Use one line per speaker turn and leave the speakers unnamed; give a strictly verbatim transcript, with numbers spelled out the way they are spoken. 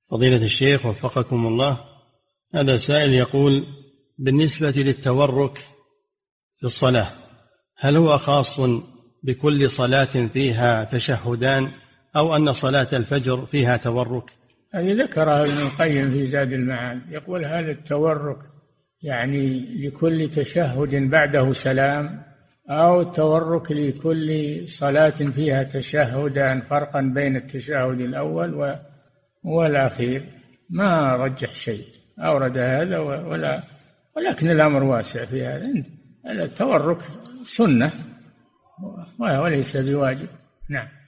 فضيلة الشيخ وفقكم الله، هذا سائل يقول: بالنسبة للتورك في الصلاة، هل هو خاص بكل صلاة فيها تشهدان، أو أن صلاة الفجر فيها تورك؟
هذه ذكرها ابن القيم في زاد المعاد، يقول: هل التورك يعني لكل تشهد بعده سلام، أو التورك لكل صلاة فيها تشهدان، فرقا بين التشهد الأول والأخير؟ ما رجح شيء، أورد هذا ولا، ولكن الأمر واسع في هذا. التورك سنة وليس بواجب. نعم.